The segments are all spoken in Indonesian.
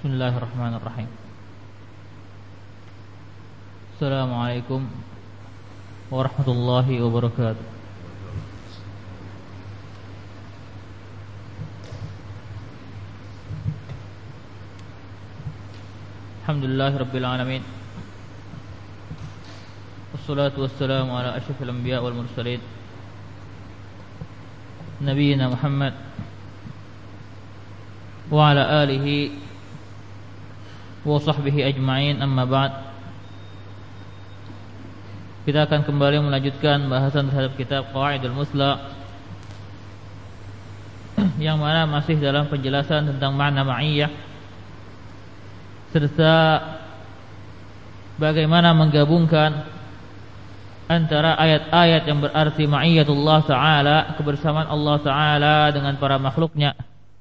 Bismillahirrahmanirrahim. Assalamualaikum warahmatullahi wabarakatuh. Alhamdulillahirabbil alamin. Wassalatu wassalamu ala asyrafil anbiya wal mursalin nabiyina Muhammad wa ala alihi wa sahbihi ajma'in, amma ba'd. Kita akan kembali melanjutkan bahasan terhadap kitab Qawaidul Musla, yang mana masih dalam penjelasan tentang makna ma'iyah serta bagaimana menggabungkan antara ayat-ayat yang berarti ma'iyatullah ta'ala, kebersamaan Allah ta'ala dengan para makhluknya,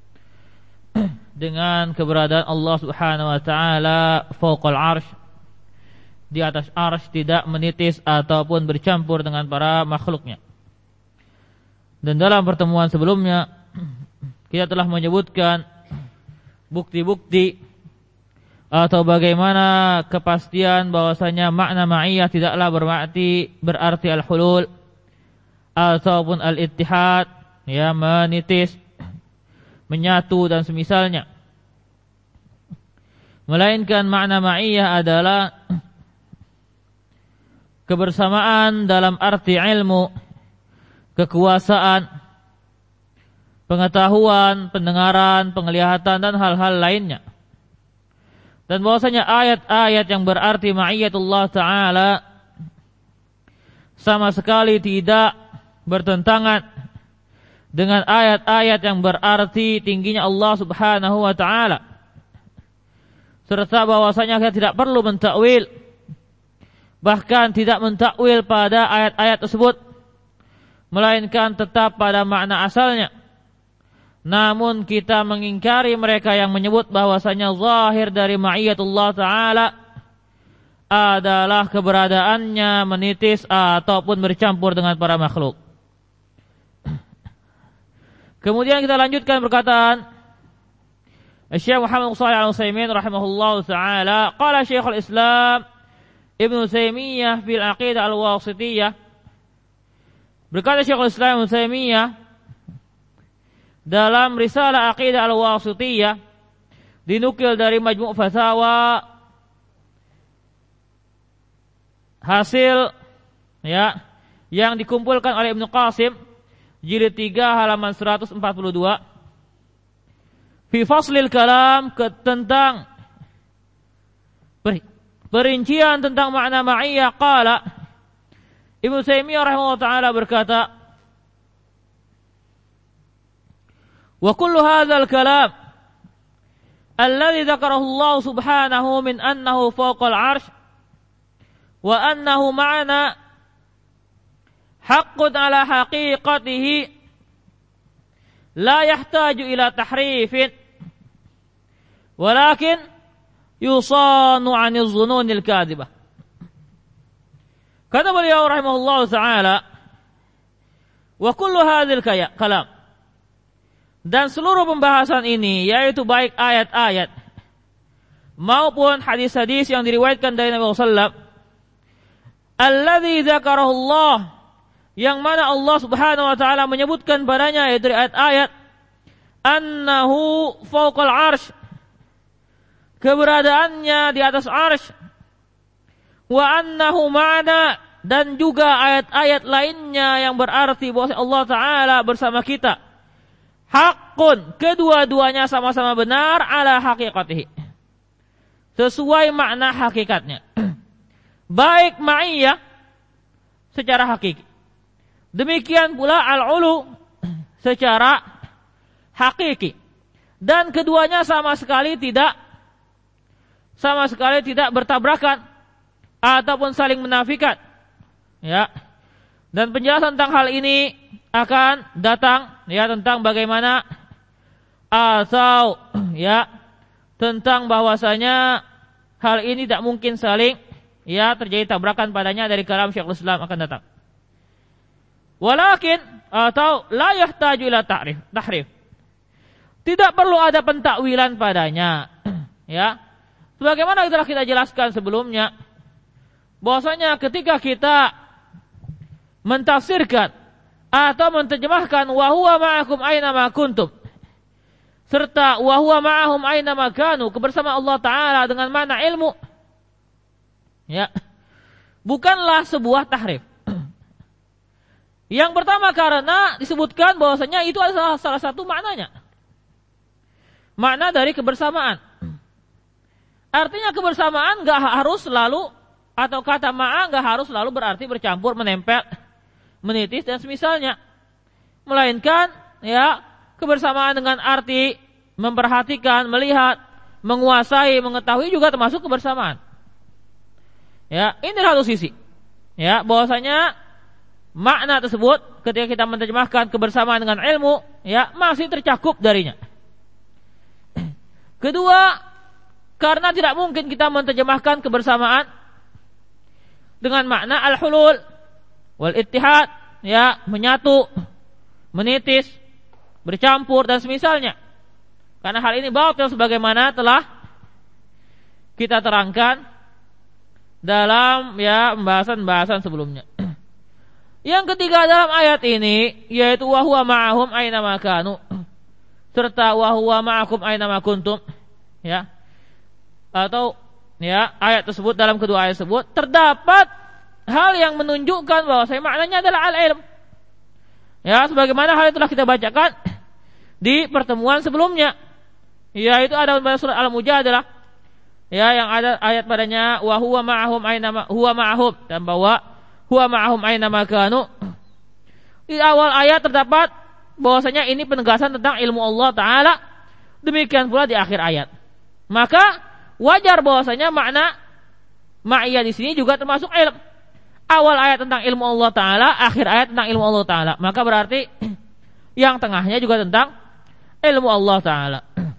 dengan keberadaan Allah subhanahu wa ta'ala fawqal arsh, di atas arsh, tidak menitis ataupun bercampur dengan para makhluknya. Dan dalam pertemuan sebelumnya kita telah menyebutkan bukti-bukti atau bagaimana kepastian bahwasanya makna ma'iyah tidaklah berarti al-hulul ataupun al-ittihad, ya, menitis, menyatu dan semisalnya, melainkan makna ma'iyah adalah kebersamaan dalam arti ilmu, kekuasaan, pengetahuan, pendengaran, penglihatan dan hal-hal lainnya. Dan bahwasanya ayat-ayat yang berarti ma'iyatullah ta'ala sama sekali tidak bertentangan dengan ayat-ayat yang berarti tingginya Allah subhanahu wa ta'ala, serta bahwasanya kita tidak perlu mentakwil, bahkan tidak mentakwil pada ayat-ayat tersebut, melainkan tetap pada makna asalnya. Namun kita mengingkari mereka yang menyebut bahwasanya zahir dari ma'iyatullah ta'ala adalah keberadaannya menitis ataupun bercampur dengan para makhluk. Kemudian kita lanjutkan perkataan Syekh Muhammad Shalih Al-Utsaimin rahimahullahu taala. Qala Syekhul Islam Ibnu Taimiyah fil Aqidah Al-Wasithiyah. Berkata Syekhul Islam Ibnu Taimiyah dalam risalah Aqidah Al-Wasithiyah, dinukil dari Majmu' Fatawa, hasil, ya, yang dikumpulkan oleh Ibnu Qasim, jilid 3 halaman 142, fi faslil kalam, tentang perincian tentang makna ma'iyah. Qala Ibnu Taimiyah rahimahullah ta'ala berkata, wa kullu hadzal kalam alladhi dzakarahu Allah subhanahu min annahu fawqal 'arsy wa annahu ma'na haqqun ala haqiqatihi la yahtaju ila tahrifin walakin yusanu 'anil dhununil kadhibah. Kata beliau rahimahullah ta'ala, wa kullu hadzal kalam, dan seluruh pembahasan ini, yaitu baik ayat-ayat maupun hadis-hadis yang diriwayatkan dari Nabi sallallahu alaihi wasallam, alladzi dzakarahu Allah, yang mana Allah subhanahu wa ta'ala menyebutkan padanya, yaitu ayat-ayat, annahu fawqal arsh, keberadaannya di atas arsh, wa annahu ma'ana, dan juga ayat-ayat lainnya yang berarti bahwa Allah ta'ala bersama kita, haqqun, kedua-duanya sama-sama benar, ala haqiqatihi, sesuai makna hakikatnya, baik ma'iyah secara hakiki, demikian pula al-ulu secara hakiki, dan keduanya sama sekali tidak bertabrakan ataupun saling menafikan, ya. Dan penjelasan tentang hal ini akan datang, ya, tentang bagaimana atau, ya, tentang bahwasanya hal ini tidak mungkin saling, ya, terjadi tabrakan padanya dari kalam Syekhul Islam akan datang. Walakin, atau la yahtaju ila tahrif. Tidak perlu ada pentakwilan padanya. ya. Sebagaimana telah kita jelaskan sebelumnya, bahwasanya ketika kita mentafsirkan atau menterjemahkan wa huwa ma'akum aina ma kuntum serta wa huwa ma'ahum aina ma kanu, kebersamaan Allah taala dengan makna ilmu, ya, bukanlah sebuah tahrif. Yang pertama karena disebutkan bahwasanya itu adalah salah satu maknanya. Makna dari kebersamaan. Artinya kebersamaan enggak harus selalu, atau kata ma'a enggak harus selalu berarti bercampur, menempel, menitis dan semisalnya. Melainkan ya, kebersamaan dengan arti memperhatikan, melihat, menguasai, mengetahui juga termasuk kebersamaan. Ya, ini satu sisi. Ya, bahwasanya makna tersebut ketika kita menerjemahkan kebersamaan dengan ilmu, ya, masih tercakup darinya. Kedua, karena tidak mungkin kita menerjemahkan kebersamaan dengan makna al-hulul wal ittihad, ya, menyatu, menitis, bercampur dan semisalnya. Karena hal ini batil sebagaimana telah kita terangkan dalam ya pembahasan sebelumnya. Yang ketiga dalam ayat ini yaitu wa huwa ma'ahum aina ma kanu serta wa huwa ma'akum aina ma kuntum, ya. Atau ya, ayat tersebut, dalam kedua ayat tersebut terdapat hal yang menunjukkan bahwa maknanya adalah al-ilm. Ya, sebagaimana hal itu telah kita bacakan di pertemuan sebelumnya. Yaitu ada pada surat Al-Mujadalah, ya, yang ada ayat padanya wa huwa ma'ahum aina ma huwa ma'ahum, dan bahwa huwa ma'ahum aina ma kanu. Di awal ayat terdapat bahwasanya ini penegasan tentang ilmu Allah taala. Demikian pula di akhir ayat. Maka wajar bahwasanya makna ma'iyah di sini juga termasuk ilm. Awal ayat tentang ilmu Allah taala, akhir ayat tentang ilmu Allah taala. Maka berarti yang tengahnya juga tentang ilmu Allah taala.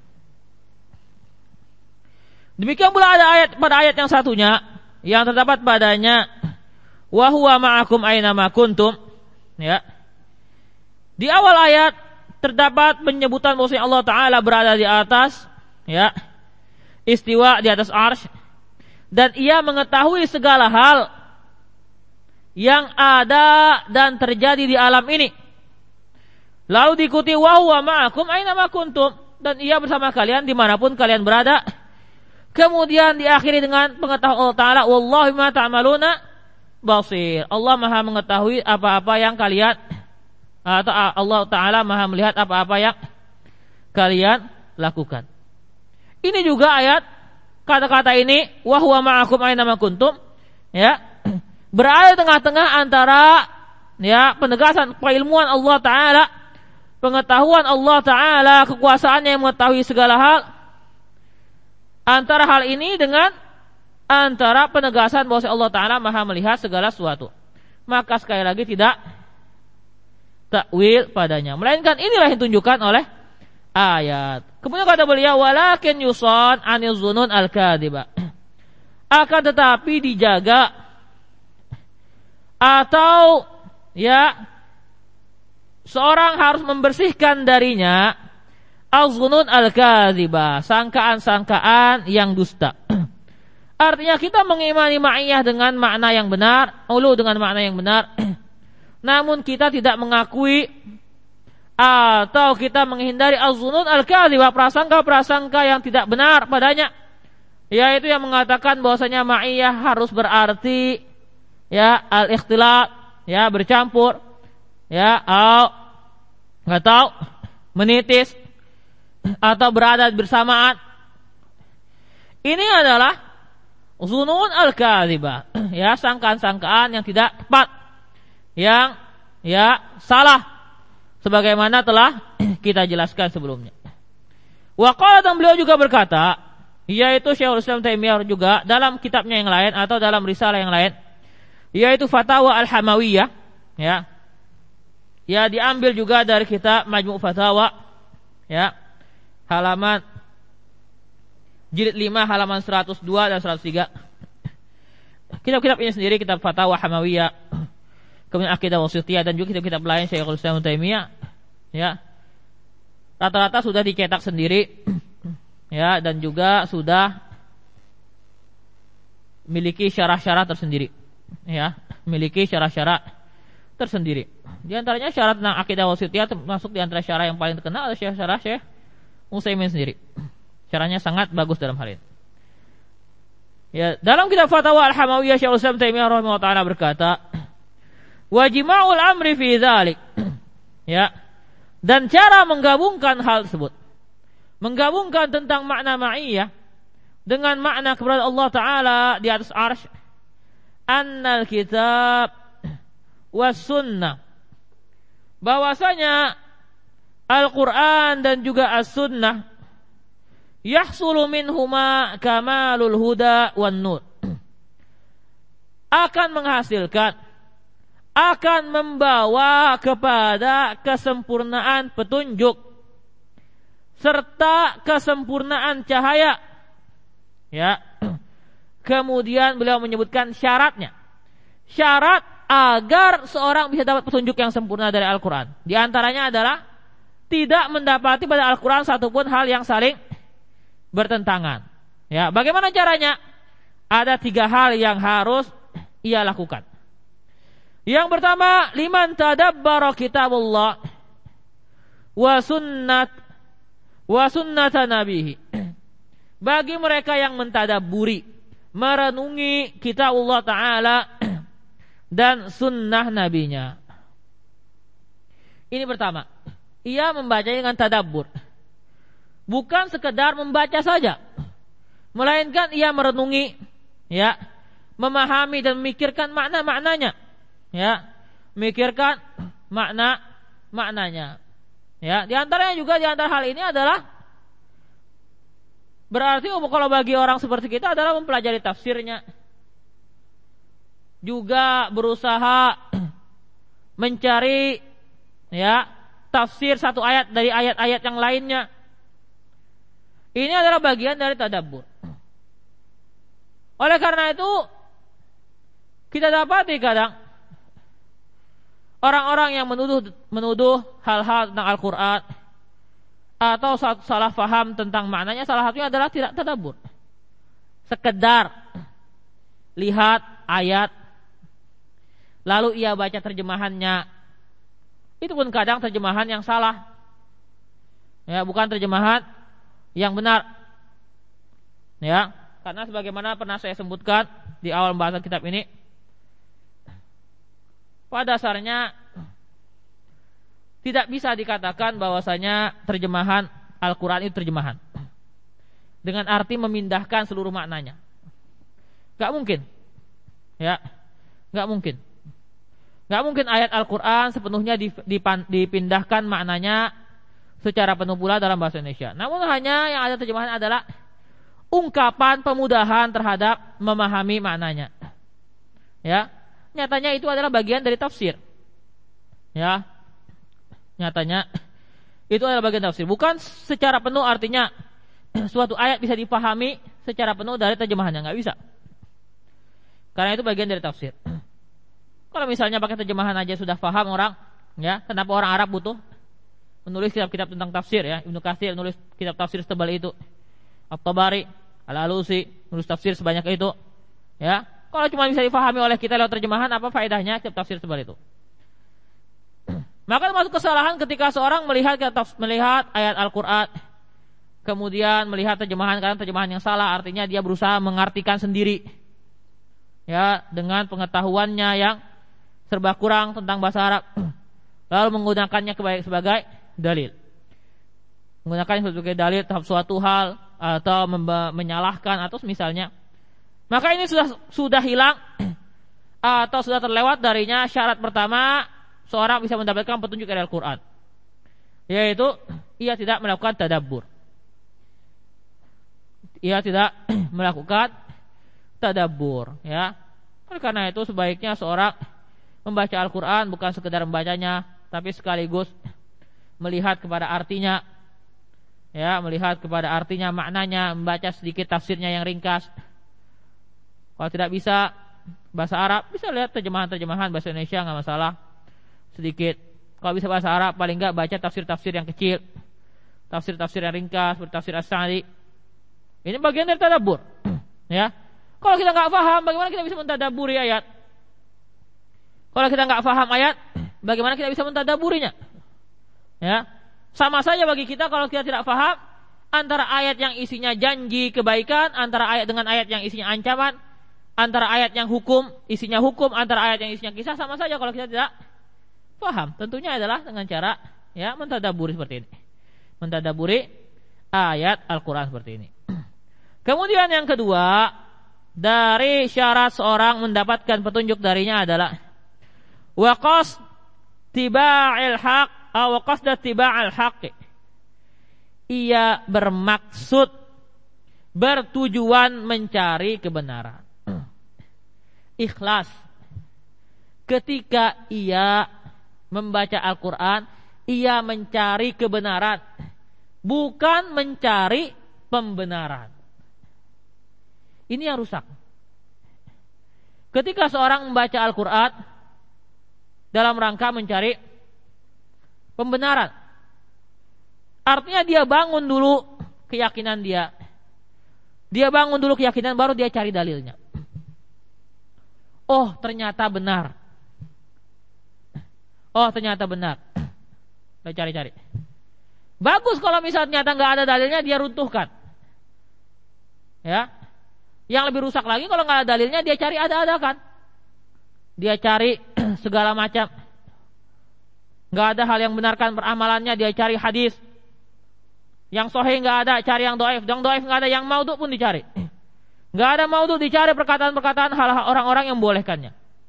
Demikian pula ada ayat pada ayat yang satunya yang terdapat padanya wa huwa ma'akum aina ma kuntum, ya. Di awal ayat terdapat penyebutan bahwa Allah taala berada di atas, ya, istiwa di atas arsy, dan ia mengetahui segala hal yang ada dan terjadi di alam ini. Lalu diikuti wa huwa ma'akum aina ma kuntum, dan ia bersama kalian dimanapun kalian berada. Kemudian diakhiri dengan pengetahuan Allah taala, wallahu bima ta'maluna basir. Allah Maha mengetahui apa-apa yang kalian, atau Allah taala Maha melihat apa-apa yang kalian lakukan. Ini juga ayat kata-kata ini wa huwa ma'akum aina ma kuntum, ya, berada di tengah-tengah antara, ya, penegasan keilmuan Allah taala, pengetahuan Allah taala, kekuasaannya yang mengetahui segala hal, antara hal ini dengan antara penegasan bahwa Allah taala Maha melihat segala sesuatu. Maka sekali lagi tidak takwil padanya, melainkan inilah yang ditunjukkan oleh ayat. Kemudian kata beliau walakin yusan anil zunun al-kadhiba, akan tetapi dijaga atau, ya, seorang harus membersihkan darinya al-zunun al-kadhiba, sangkaan-sangkaan yang dusta. Artinya kita mengimani ma'iyah dengan makna yang benar, ulu dengan makna yang benar, namun kita tidak mengakui atau kita menghindari al-zunun al-kadhiba, prasangka-prasangka yang tidak benar padanya, yaitu yang mengatakan bahwasanya ma'iyah harus berarti, ya, al-ikhtilat, ya, bercampur, ya, atau menitis atau berada bersamaan. Ini adalah zunun al-kadhiba, ya, sangkaan-sangkaan yang tidak tepat, yang, ya, salah, sebagaimana telah kita jelaskan sebelumnya. Wa qala, dan beliau juga berkata, yaitu Syekhul Islam Taimiyah juga dalam kitabnya yang lain atau dalam risalah yang lain, yaitu Fatawa Al-Hamawiyah, ya, ya, diambil juga dari kitab Majmu' Fatawa, ya, halaman jilid 5 halaman 102 dan 103. Kitab-kitab ini sendiri, kitab Fatawa Hamawiyah, kemudian Aqidah Wasithiyah, dan juga kitab-kitab lain Syekhul Islam Taimiyah, ya, rata-rata sudah dicetak sendiri, ya, dan juga sudah memiliki syarat-syarat tersendiri, ya, memiliki syarat-syarat tersendiri. Di antaranya syarat tentang akidah wasitiyah, termasuk di antara syarat yang paling terkenal adalah syarat Syekh Utsaimin sendiri. Syaratnya sangat bagus dalam hal ini. Ya, dalam kitab Fatwa Al-Hamawiyah Syekh Utsaimin Taimiyah rahimahullah taala berkata, "Wa jima'ul amri fi dzalik." Ya. Dan cara menggabungkan hal tersebut, menggabungkan tentang makna ma'iyah dengan makna keberadaan Allah taala di atas arsy, annal kitab was sunnah, bahwasanya Al-Quran dan juga As-Sunnah yahsulu minhuma kamalul huda wan nur, akan menghasilkan, akan membawa kepada kesempurnaan petunjuk serta kesempurnaan cahaya. Ya. Kemudian beliau menyebutkan syaratnya. Syarat agar seorang bisa dapat petunjuk yang sempurna dari Al-Quran, di antaranya adalah tidak mendapati pada Al-Quran satupun hal yang saling bertentangan. Ya, bagaimana caranya? Ada 3 hal yang harus ia lakukan. Yang pertama, liman tadabbara kitabullah wa sunnata nabihi. Bagi mereka yang mentadabburi, merenungi kitabullah taala dan sunnah nabinya. Ini pertama, ia membaca dengan tadabbur. Bukan sekedar membaca saja, melainkan ia merenungi, ya, memahami dan memikirkan makna-maknanya, ya, memikirkan maknanya. Ya, di antaranya juga di antara hal ini adalah berarti kalau bagi orang seperti kita adalah mempelajari tafsirnya, juga berusaha mencari, ya, tafsir satu ayat dari ayat-ayat yang lainnya. Ini adalah bagian dari tadabbur. Oleh karena itu, kita dapati kadang orang-orang yang menuduh hal-hal tentang Al-Quran atau salah faham tentang maknanya, salah satunya adalah tidak tadabbur. Sekedar lihat ayat, lalu ia baca terjemahannya. Itu pun kadang terjemahan yang salah, ya, bukan terjemahan yang benar, ya, karena sebagaimana pernah saya sebutkan di awal pembahasan kitab ini, pada dasarnya tidak bisa dikatakan bahwasanya terjemahan Al-Quran itu terjemahan dengan arti memindahkan seluruh maknanya. Gak mungkin, ya, gak mungkin. Gak mungkin ayat Al-Quran sepenuhnya dipindahkan maknanya secara penuh pula dalam bahasa Indonesia. Namun hanya yang ada terjemahan adalah ungkapan pemudahan terhadap memahami maknanya. Ya, nyatanya itu adalah bagian dari tafsir. Ya, nyatanya itu adalah bagian tafsir. Bukan secara penuh, artinya suatu ayat bisa dipahami secara penuh dari terjemahannya, nggak bisa. Karena itu bagian dari tafsir. Kalau misalnya pakai terjemahan aja sudah paham orang, ya, kenapa orang Arab butuh menulis kitab-kitab tentang tafsir, ya? Ibnu Katsir menulis kitab tafsir setebal itu, At-Tabari, Al-Alusi menulis tafsir sebanyak itu, ya. Kalau cuma bisa difahami oleh kita lewat terjemahan, apa faedahnya kitab tafsir setebal itu? Maka termasuk kesalahan ketika seorang melihat ayat Al-Quran, kemudian melihat terjemahan, karena terjemahan yang salah, artinya dia berusaha mengartikan sendiri, ya, dengan pengetahuannya yang serba kurang tentang bahasa Arab, lalu menggunakannya sebagai dalil, menggunakannya sebagai dalil terhadap suatu hal atau menyalahkan atau misalnya, maka ini sudah hilang atau sudah terlewat darinya syarat pertama seorang bisa mendapatkan petunjuk dari Al-Quran, yaitu ia tidak melakukan tadabbur, ia tidak melakukan tadabbur, ya. Oleh karena itu sebaiknya seorang membaca Al-Quran bukan sekedar membacanya, tapi sekaligus melihat kepada artinya, ya, melihat kepada artinya, maknanya, membaca sedikit tafsirnya yang ringkas. Kalau tidak bisa bahasa Arab, bisa lihat terjemahan bahasa Indonesia, nggak masalah, sedikit. Kalau bisa bahasa Arab, paling nggak baca tafsir-tafsir yang kecil, tafsir-tafsir yang ringkas, seperti tafsir As-Sa'di, Ini bagian dari tadabbur. Ya. Kalau kita nggak paham, bagaimana kita bisa mentadabburi ayat? Kalau kita nggak paham ayat, bagaimana kita bisa mentadabburinya? Ya. Sama saja bagi kita kalau kita tidak paham antara ayat yang isinya janji kebaikan, antara ayat dengan ayat yang isinya ancaman, antara ayat yang isinya hukum, antara ayat yang isinya kisah, sama saja kalau kita tidak paham. Tentunya adalah dengan cara ya mentadabburi seperti ini. Mentadabburi ayat Al-Qur'an seperti ini. Kemudian yang kedua, dari syarat seorang mendapatkan petunjuk darinya adalah waqas tiba'il haq atau qasdat tiba'il haqq. Ia bermaksud, bertujuan mencari kebenaran. Ikhlas. Ketika ia membaca Al-Quran, ia mencari kebenaran, bukan mencari pembenaran. Ini yang rusak. Ketika seorang membaca Al-Quran dalam rangka mencari pembenaran, artinya dia bangun dulu keyakinan dia. Dia bangun dulu keyakinan, baru dia cari dalilnya. Oh, ternyata benar. Oh, ternyata benar. Dia cari-cari. Bagus kalau misalnya ternyata nggak ada dalilnya, dia runtuhkan. Ya. Yang lebih rusak lagi kalau nggak ada dalilnya, dia cari ada-adakan. Dia cari segala macam. Nggak ada hal yang benarkan peramalannya, dia cari hadis. Yang sahih nggak ada, cari yang dhaif. Yang dhaif nggak ada, yang maudhu pun dicari. Nggak ada maudhu, dicari perkataan-perkataan hal orang-orang yang membolehkannya.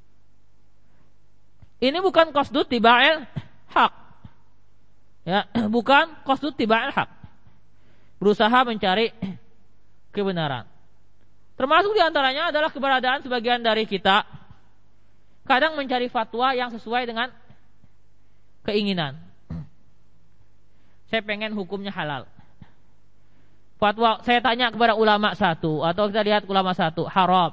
Ini bukan qasdut tiba'il haq. Ya, bukan qasdut tiba'il haq. Berusaha mencari kebenaran. Termasuk diantaranya adalah keberadaan sebagian dari kita kadang mencari fatwa yang sesuai dengan keinginan. Saya pengen hukumnya halal. Fatwa, saya tanya kepada ulama satu, atau kita lihat ulama satu, haram.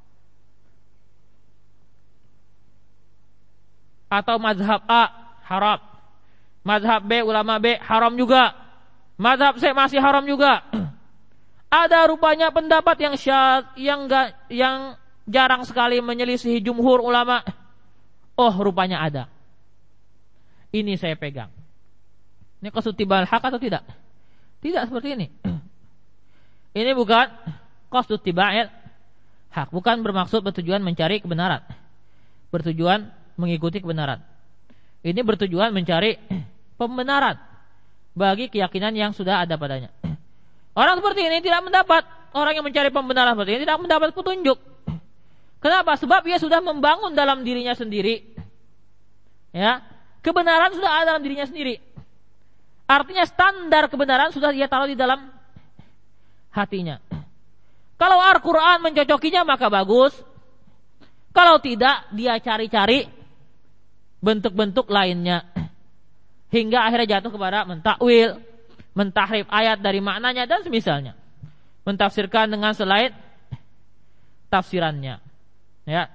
Atau mazhab A, haram. Mazhab B, ulama B, haram juga. Mazhab C masih haram juga. Ada rupanya pendapat yang jarang sekali menyelisihi jumhur ulama. Oh, rupanya ada. Ini saya pegang. Ini qasdut tiba'il haq atau tidak? Tidak seperti ini. Ini bukan qasdut tiba'il haq, bukan bermaksud bertujuan mencari kebenaran. Bertujuan mengikuti kebenaran. Ini bertujuan mencari pembenaran bagi keyakinan yang sudah ada padanya. Orang seperti ini tidak mendapat, orang yang mencari pembenaran seperti ini tidak mendapat petunjuk. Kenapa? Sebab ia sudah membangun dalam dirinya sendiri. Ya, kebenaran sudah ada dalam dirinya sendiri. Artinya standar kebenaran sudah dia taruh di dalam hatinya. Kalau Al-Quran mencocokinya maka bagus. Kalau tidak, dia cari-cari bentuk-bentuk lainnya. Hingga akhirnya jatuh kepada mentakwil, mentahrif ayat dari maknanya dan semisalnya. Mentafsirkan dengan selain tafsirannya. Ya.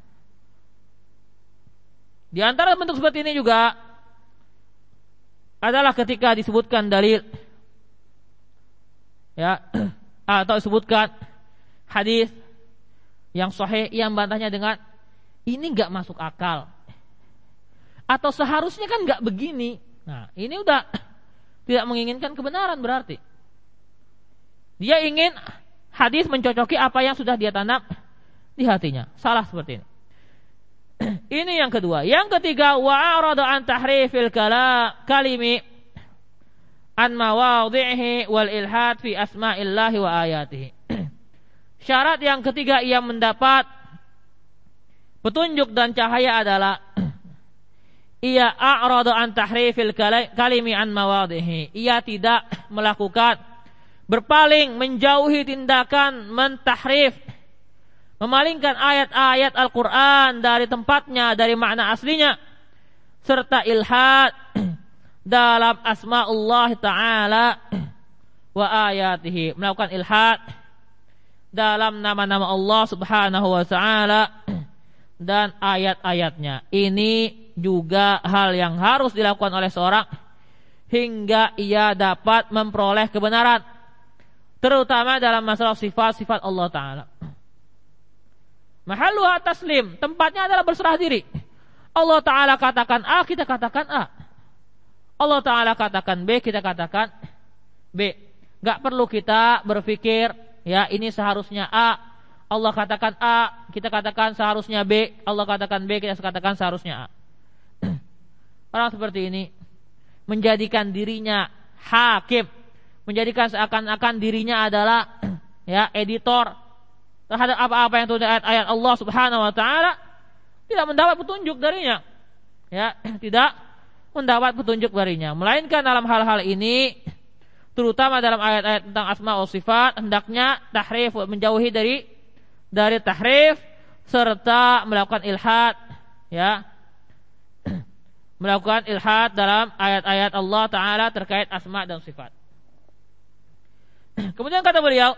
Di antara bentuk seperti ini juga adalah ketika disebutkan dalil, ya, atau disebutkan hadis yang sahih, yang bantahnya dengan ini enggak masuk akal, atau seharusnya kan enggak begini. Nah, ini udah tidak menginginkan kebenaran berarti. Dia ingin hadis mencocoki apa yang sudah dia tanam di hatinya. Salah seperti ini. Ini yang kedua. Yang ketiga, wa'arada an tahrifil kalimi an mawadhihi wal ilhad fi asma'illahi wa ayatihi. Syarat yang ketiga ia mendapat petunjuk dan cahaya adalah ia a'rada an tahrifil kalimi an mawadhihi. Ia tidak melakukan berpaling, menjauhi tindakan mentahrif, memalingkan ayat-ayat Al-Quran dari tempatnya, dari makna aslinya, serta ilhad dalam asma'ullah ta'ala wa ayatihi, melakukan ilhad dalam nama-nama Allah subhanahu wa ta'ala dan ayat-ayatnya. Ini juga hal yang harus dilakukan oleh seorang hingga ia dapat memperoleh kebenaran. terutama dalam masalah sifat-sifat Allah Ta'ala. Mahalluha taslim, tempatnya adalah berserah diri. Allah Ta'ala katakan A, kita katakan A. Allah Ta'ala katakan B, kita katakan B. Gak perlu kita berpikir, ya ini seharusnya A. Allah katakan A, kita katakan seharusnya B. Allah katakan B, kita katakan seharusnya A. Orang seperti ini menjadikan dirinya hakim, menjadikan seakan-akan dirinya adalah ya editor terhadap apa-apa yang turun ayat-ayat Allah Subhanahu wa taala, tidak mendapat petunjuk darinya. Ya, tidak mendapat petunjuk darinya. Melainkan dalam hal-hal ini, terutama dalam ayat-ayat tentang asma wa sifat, hendaknya tahrif, menjauhi dari tahrif serta melakukan ilhad, ya. Melakukan ilhad dalam ayat-ayat Allah Ta'ala terkait asma dan sifat. Kemudian kata beliau,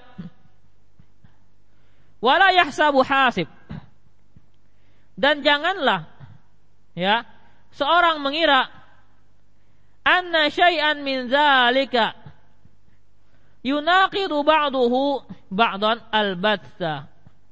wala yahsabu hasib, dan janganlah ya seorang mengira anna syai'an min zalika yunaqidu ba'duhu ba'dan albatta.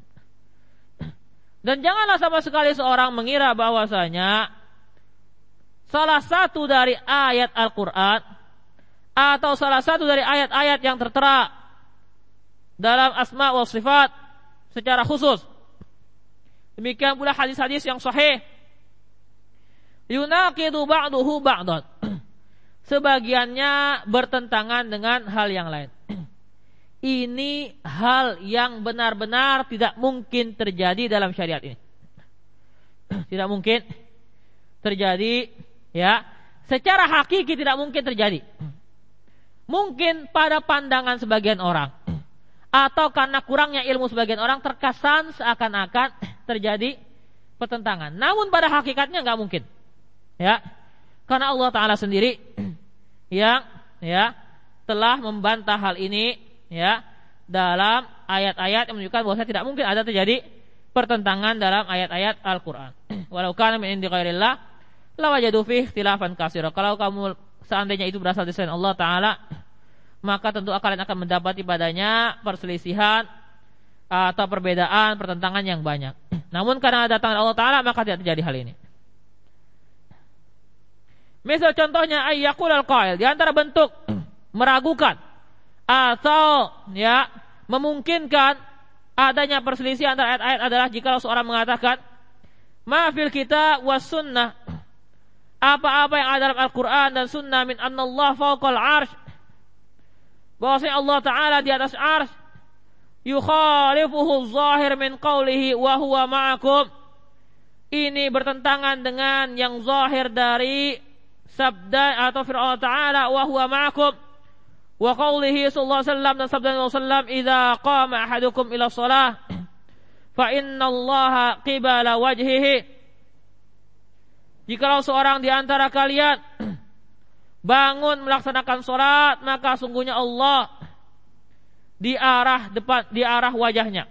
Dan janganlah sama sekali seorang mengira bahwasanya salah satu dari ayat Al-Quran atau salah satu dari ayat-ayat yang tertera dalam asma wa sifat secara khusus, demikian pula hadis-hadis yang sahih, yunaqidu ba'duhu ba'dan, sebagiannya bertentangan dengan hal yang lain. Ini hal yang benar-benar tidak mungkin terjadi dalam syariat ini. Tidak mungkin terjadi, ya, secara hakiki tidak mungkin terjadi. Mungkin pada pandangan sebagian orang, atau karena kurangnya ilmu sebagian orang, terkesan seakan-akan terjadi pertentangan. Namun pada hakikatnya nggak mungkin, ya, karena Allah Ta'ala sendiri yang ya telah membantah hal ini, ya, dalam ayat-ayat yang menunjukkan bahwa tidak mungkin ada terjadi pertentangan dalam ayat-ayat Al-Quran. Walau kana min indi ghairillah lawajadu fihi ikhtilafan katsira. Kalau kamu seandainya itu berasal dari selain Allah Ta'ala, maka tentu kalian akan mendapati padanya perselisihan atau perbedaan, pertentangan yang banyak. Namun karena datang Allah Ta'ala, maka tidak terjadi hal ini. Misal contohnya ayyakul al-qail, di antara bentuk meragukan atau ya memungkinkan adanya perselisihan antara ayat-ayat adalah jika seorang mengatakan ma fil kitab was sunnah, apa-apa yang ada dalam Al-Quran dan sunnah, min annallah fawqal arsh, bahwasanya Allah Ta'ala di atas arsh, yukhalifuhu zahir min qawlihi wa huwa ma'akum, ini bertentangan dengan yang zahir dari sabda atau firman Allah Ta'ala wa huwa ma'akum, wa qawlihi sallallahu alaihi wasallam, dan sabda Allah sallam, idza qama ahadukum ila shalah fa innallaha qibala wajhihi, jikalau seorang di antara kalian bangun melaksanakan sholat, maka sungguhnya Allah di arah depan, di arah wajahnya.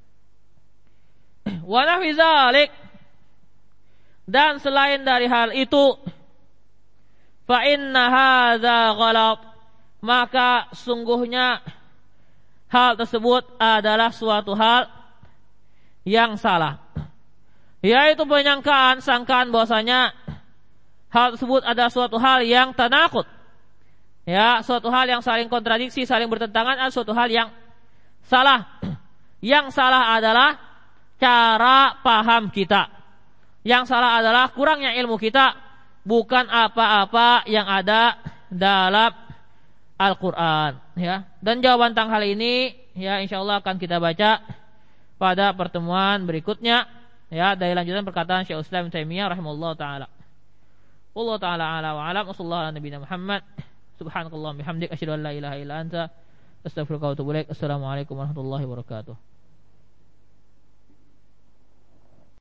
Wa nahwi dzalik, dan selain dari hal itu, fa inna hadza ghalat, maka sungguhnya hal tersebut adalah suatu hal yang salah, yaitu penyangkaan, sangkaan bahwasanya hal tersebut adalah suatu hal yang tanaqud, ya, suatu hal yang saling kontradiksi, saling bertentangan, adalah suatu hal yang salah. Yang salah adalah cara paham kita. Yang salah adalah kurangnya ilmu kita, bukan apa-apa yang ada dalam Al-Quran, ya. Dan jawaban tentang hal ini, ya, insyaallah akan kita baca pada pertemuan berikutnya, ya, dari lanjutan perkataan Syekh Islam Ibnu Taimiyah rahimahullah taala. Wallahu taala ala wa alam, sallallahu ala nabiyina Muhammad, subhanakallahumma bihamdik, asyhadu an la ilaha illa anta, astaghfiruka wa atubu ilaik. Assalamualaikum warahmatullahi wabarakatuh.